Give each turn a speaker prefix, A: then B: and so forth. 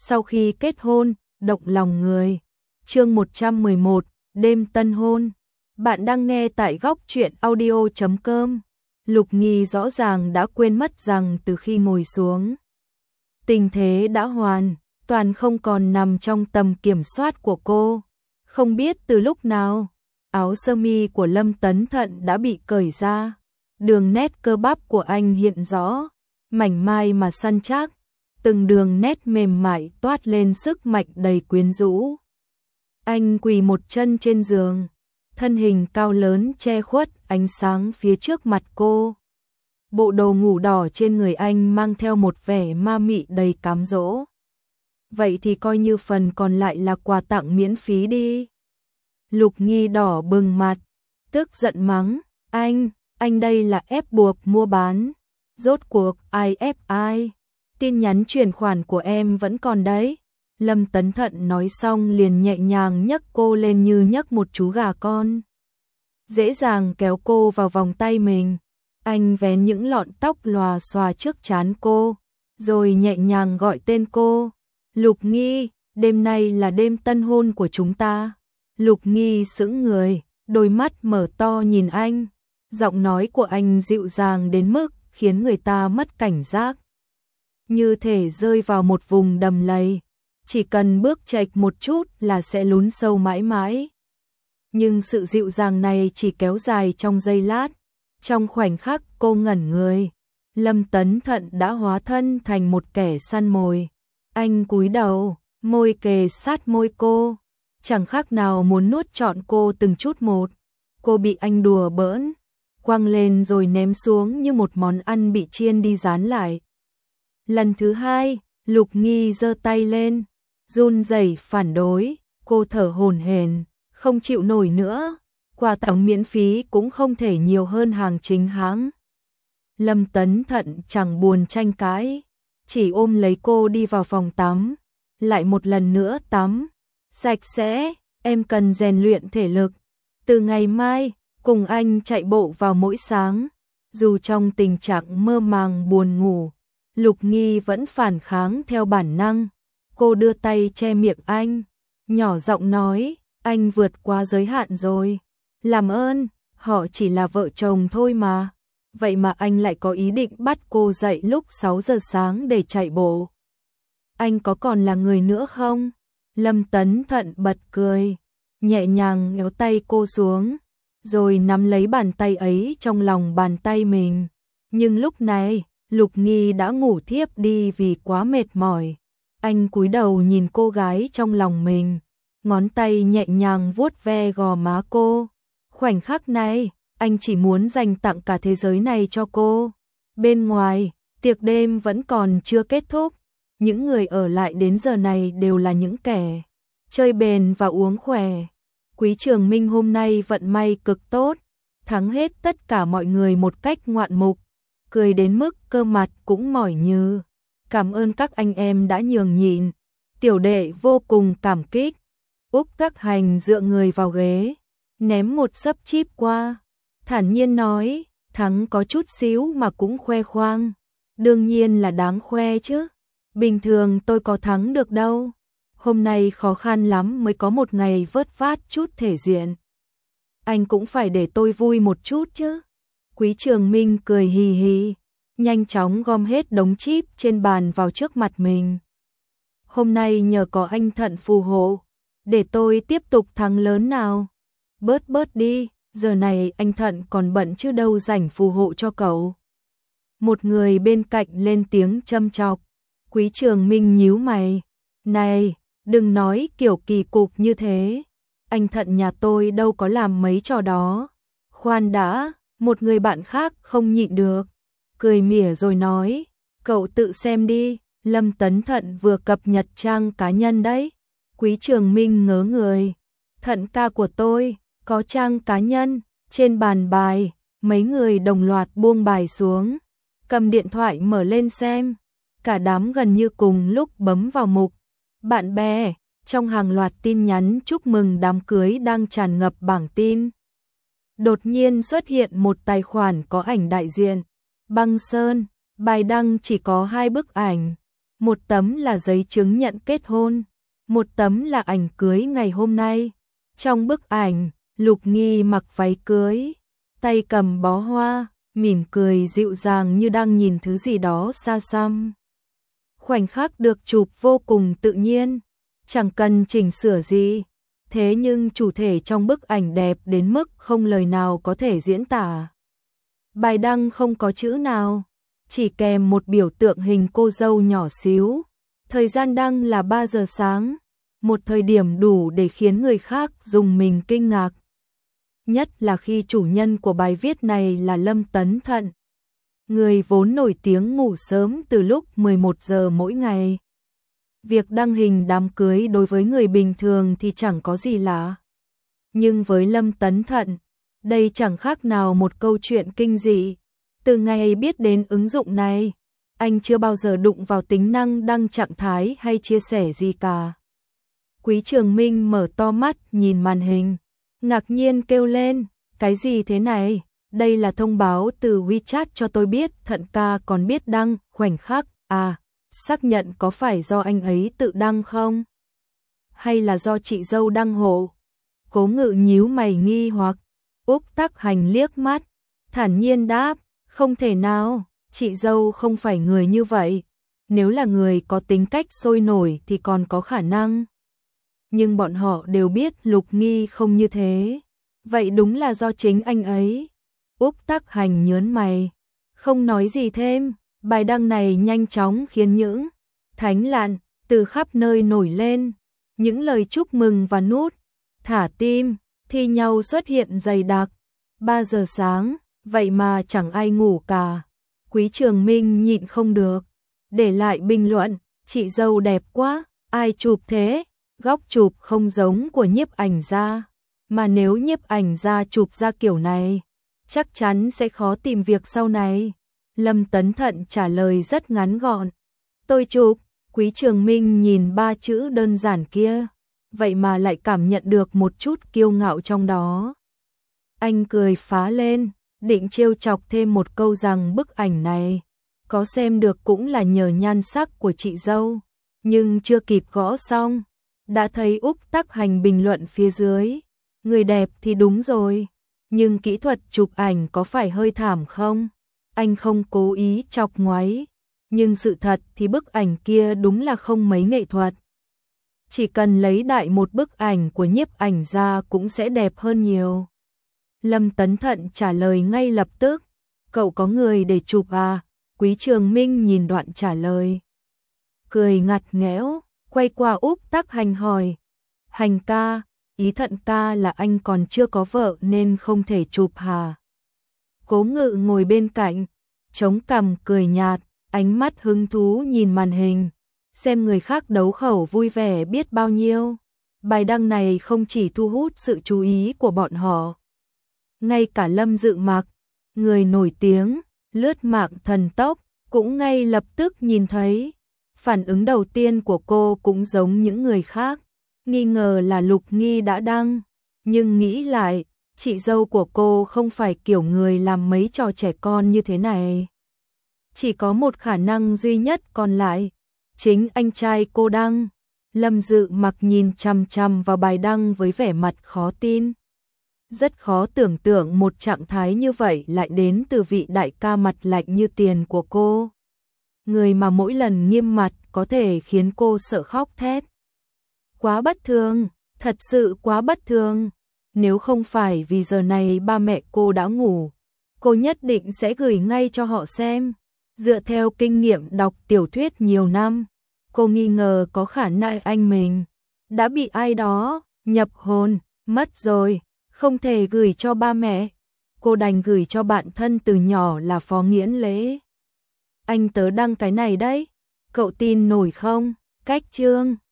A: sau khi kết hôn, động lòng người. Chương 111, đêm tân hôn. Bạn đang nghe tại góc truyện audio.com. Lục Nghi rõ ràng đã quên mất rằng từ khi ngồi xuống, tình thế đã toàn không còn nằm trong tầm kiểm soát của cô. Không biết từ lúc nào, áo sơ mi của Lâm Tấn Thận đã bị cởi ra. Đường nét cơ bắp của anh hiện rõ, mảnh mai mà săn chắc, từng đường nét mềm mại toát lên sức mạnh đầy quyến rũ. Anh quỳ một chân trên giường, thân hình cao lớn che khuất ánh sáng phía trước mặt cô. Bộ đồ ngủ đỏ trên người anh mang theo một vẻ ma mị đầy cám dỗ. Vậy thì coi như phần còn lại là quà tặng miễn phí đi. Lục Nghi đỏ bừng mặt, tức giận mắng, anh đây là ép buộc mua bán. Rốt cuộc ai ép ai? Tin nhắn chuyển khoản của em vẫn còn đấy. Lâm Tấn Thận nói xong liền nhẹ nhàng nhấc cô lên như nhấc một chú gà con. Dễ dàng kéo cô vào vòng tay mình. Anh vén những lọn tóc lòa xòa trước trán cô, rồi nhẹ nhàng gọi tên cô. Lục Nghi, đêm nay là đêm tân hôn của chúng ta. Lục Nghi sững người, đôi mắt mở to nhìn anh. Giọng nói của anh dịu dàng đến mức khiến người ta mất cảnh giác. Như thể rơi vào một vùng đầm lầy, chỉ cần bước chệch một chút là sẽ lún sâu mãi mãi. Nhưng sự dịu dàng này chỉ kéo dài trong giây lát. Trong khoảnh khắc cô ngẩn người, Lâm Tấn Thận đã hóa thân thành một kẻ săn mồi. Anh cúi đầu, môi kề sát môi cô, chẳng khác nào muốn nuốt trọn cô từng chút một. Cô bị anh đùa bỡn, quăng lên rồi ném xuống như một món ăn bị chiên đi rán lại. Lần thứ hai, Lục Nghi giơ tay lên, run rẩy phản đối, cô thở hổn hển, không chịu nổi nữa. Quà tặng miễn phí cũng không thể nhiều hơn hàng chính hãng. Lâm Tấn Thận chẳng buồn tranh cãi, chỉ ôm lấy cô đi vào phòng tắm, lại một lần nữa tắm. Sạch sẽ, em cần rèn luyện thể lực. Từ ngày mai, cùng anh chạy bộ vào mỗi sáng. Dù trong tình trạng mơ màng buồn ngủ, Lục Nghi vẫn phản kháng theo bản năng. Cô đưa tay che miệng anh, nhỏ giọng nói, anh vượt quá giới hạn rồi. Làm ơn, họ chỉ là vợ chồng thôi mà. Vậy mà anh lại có ý định bắt cô dậy lúc 6 giờ sáng để chạy bộ. Anh có còn là người nữa không? Lâm Tấn Thận bật cười, nhẹ nhàng kéo tay cô xuống, rồi nắm lấy bàn tay ấy trong lòng bàn tay mình. Nhưng lúc này, Lục Nghi đã ngủ thiếp đi vì quá mệt mỏi. Anh cúi đầu nhìn cô gái trong lòng mình, ngón tay nhẹ nhàng vuốt ve gò má cô. Khoảnh khắc này, anh chỉ muốn dành tặng cả thế giới này cho cô. Bên ngoài, tiệc đêm vẫn còn chưa kết thúc. Những người ở lại đến giờ này đều là những kẻ chơi bền và uống khỏe. Quý Trường Minh hôm nay vận may cực tốt, thắng hết tất cả mọi người một cách ngoạn mục, cười đến mức cơ mặt cũng mỏi như. Cảm ơn các anh em đã nhường nhịn. Tiểu đệ vô cùng cảm kích. Úc Tắc Hành dựa người vào ghế, ném một sấp chip qua, thản nhiên nói, thắng có chút xíu mà cũng khoe khoang. Đương nhiên là đáng khoe chứ. Bình thường tôi có thắng được đâu. Hôm nay khó khăn lắm mới có một ngày vớt vát chút thể diện. Anh cũng phải để tôi vui một chút chứ. Quý Trường Minh cười hì hì, nhanh chóng gom hết đống chip trên bàn vào trước mặt mình. Hôm nay nhờ có anh Thận phù hộ, để tôi tiếp tục thắng lớn nào. Bớt đi, giờ này anh Thận còn bận chứ đâu rảnh phù hộ cho cậu. Một người bên cạnh lên tiếng châm chọc. Quý Trường Minh nhíu mày, này, đừng nói kiểu kỳ cục như thế. Anh Thận nhà tôi đâu có làm mấy trò đó. Khoan đã, một người bạn khác không nhịn được, cười mỉa rồi nói, cậu tự xem đi, Lâm Tấn Thận vừa cập nhật trang cá nhân đấy. Quý Trường Minh ngớ người, Thận ca của tôi có trang cá nhân. Trên bàn bài, mấy người đồng loạt buông bài xuống, cầm điện thoại mở lên xem. Cả đám gần như cùng lúc bấm vào mục bạn bè, trong hàng loạt tin nhắn chúc mừng đám cưới đang tràn ngập bảng tin. Đột nhiên xuất hiện một tài khoản có ảnh đại diện Băng Sơn, bài đăng chỉ có 2 bức ảnh, một tấm là giấy chứng nhận kết hôn, một tấm là ảnh cưới ngày hôm nay. Trong bức ảnh, Lục Nghi mặc váy cưới, tay cầm bó hoa, mỉm cười dịu dàng như đang nhìn thứ gì đó xa xăm. Khoảnh khắc được chụp vô cùng tự nhiên, chẳng cần chỉnh sửa gì. Thế nhưng chủ thể trong bức ảnh đẹp đến mức không lời nào có thể diễn tả. Bài đăng không có chữ nào, chỉ kèm một biểu tượng hình cô dâu nhỏ xíu. Thời gian đăng là 3 giờ sáng, một thời điểm đủ để khiến người khác rùng mình kinh ngạc. Nhất là khi chủ nhân của bài viết này là Lâm Tấn Thận, người vốn nổi tiếng ngủ sớm từ lúc 11 giờ mỗi ngày. Việc đăng hình đám cưới đối với người bình thường thì chẳng có gì lạ. Nhưng với Lâm Tấn Thận, đây chẳng khác nào một câu chuyện kinh dị. Từ ngày biết đến ứng dụng này, anh chưa bao giờ đụng vào tính năng đăng trạng thái hay chia sẻ gì cả. Quý Trường Minh mở to mắt nhìn màn hình, ngạc nhiên kêu lên, cái gì thế này? Đây là thông báo từ WeChat cho tôi biết Thận ca còn biết đăng khoảnh khắc. À, xác nhận có phải do anh ấy tự đăng không? Hay là do chị dâu đăng hộ? Cố Ngự nhíu mày nghi hoặc. Úc Tắc Hành liếc mắt, thản nhiên đáp, không thể nào, chị dâu không phải người như vậy. Nếu là người có tính cách sôi nổi thì còn có khả năng. Nhưng bọn họ đều biết Lục Nghi không như thế. Vậy đúng là do chính anh ấy. Úc Tắc Hành nhớn mày, không nói gì thêm. Bài đăng này nhanh chóng khiến những thánh lạn từ khắp nơi nổi lên. Những lời chúc mừng và nút thả tim thi nhau xuất hiện dày đặc. 3 giờ sáng, vậy mà chẳng ai ngủ cả. Quý Trường Minh nhịn không được, để lại bình luận, chị dâu đẹp quá, ai chụp thế? Góc chụp không giống của nhiếp ảnh gia, mà nếu nhiếp ảnh gia chụp ra kiểu này, chắc chắn sẽ khó tìm việc sau này. Lâm Tấn Thận trả lời rất ngắn gọn. Tôi chụp. Quý Trường Minh nhìn 3 chữ đơn giản kia, vậy mà lại cảm nhận được một chút kiêu ngạo trong đó. Anh cười phá lên, định trêu chọc thêm một câu rằng bức ảnh này có xem được cũng là nhờ nhan sắc của chị dâu, nhưng chưa kịp gõ xong, đã thấy Úc Tắc Hành bình luận phía dưới, người đẹp thì đúng rồi, nhưng kỹ thuật chụp ảnh có phải hơi thảm không? Anh không cố ý chọc ngoáy, nhưng sự thật thì bức ảnh kia đúng là không mấy nghệ thuật. Chỉ cần lấy đại một bức ảnh của nhiếp ảnh ra cũng sẽ đẹp hơn nhiều. Lâm Tấn Thận trả lời ngay lập tức, cậu có người để chụp à? Quý Trường Minh nhìn đoạn trả lời, cười ngặt nghẽo, quay qua Úc Tắc Hành hỏi, Hành ca, ý Thận ca là anh còn chưa có vợ nên không thể chụp hả? Cố Ngự ngồi bên cạnh, chống cằm cười nhạt, ánh mắt hứng thú nhìn màn hình, xem người khác đấu khẩu vui vẻ biết bao nhiêu. Bài đăng này không chỉ thu hút sự chú ý của bọn họ, ngay cả Lâm Dự Mặc, người nổi tiếng, lướt mạng thần tốc, cũng ngay lập tức nhìn thấy. Phản ứng đầu tiên của cô cũng giống những người khác, nghi ngờ là Lục Nghi đã đăng, nhưng nghĩ lại, chị dâu của cô không phải kiểu người làm mấy trò trẻ con như thế này. Chỉ có một khả năng duy nhất còn lại, chính anh trai cô đăng. Lâm Dự Mặc nhìn chằm chằm vào bài đăng với vẻ mặt khó tin. Rất khó tưởng tượng một trạng thái như vậy lại đến từ vị đại ca mặt lạnh như tiền của cô. Người mà mỗi lần nghiêm mặt có thể khiến cô sợ khóc thét. Quá bất thường, thật sự quá bất thường. Nếu không phải vì giờ này ba mẹ cô đã ngủ, cô nhất định sẽ gửi ngay cho họ xem. Dựa theo kinh nghiệm đọc tiểu thuyết nhiều năm, cô nghi ngờ có khả năng anh mình đã bị ai đó nhập hồn, mất rồi, không thể gửi cho ba mẹ. Cô đành gửi cho bạn thân từ nhỏ là Phó Nghiễn Lễ. Anh tớ đăng cái này đấy, cậu tin nổi không? Cách chương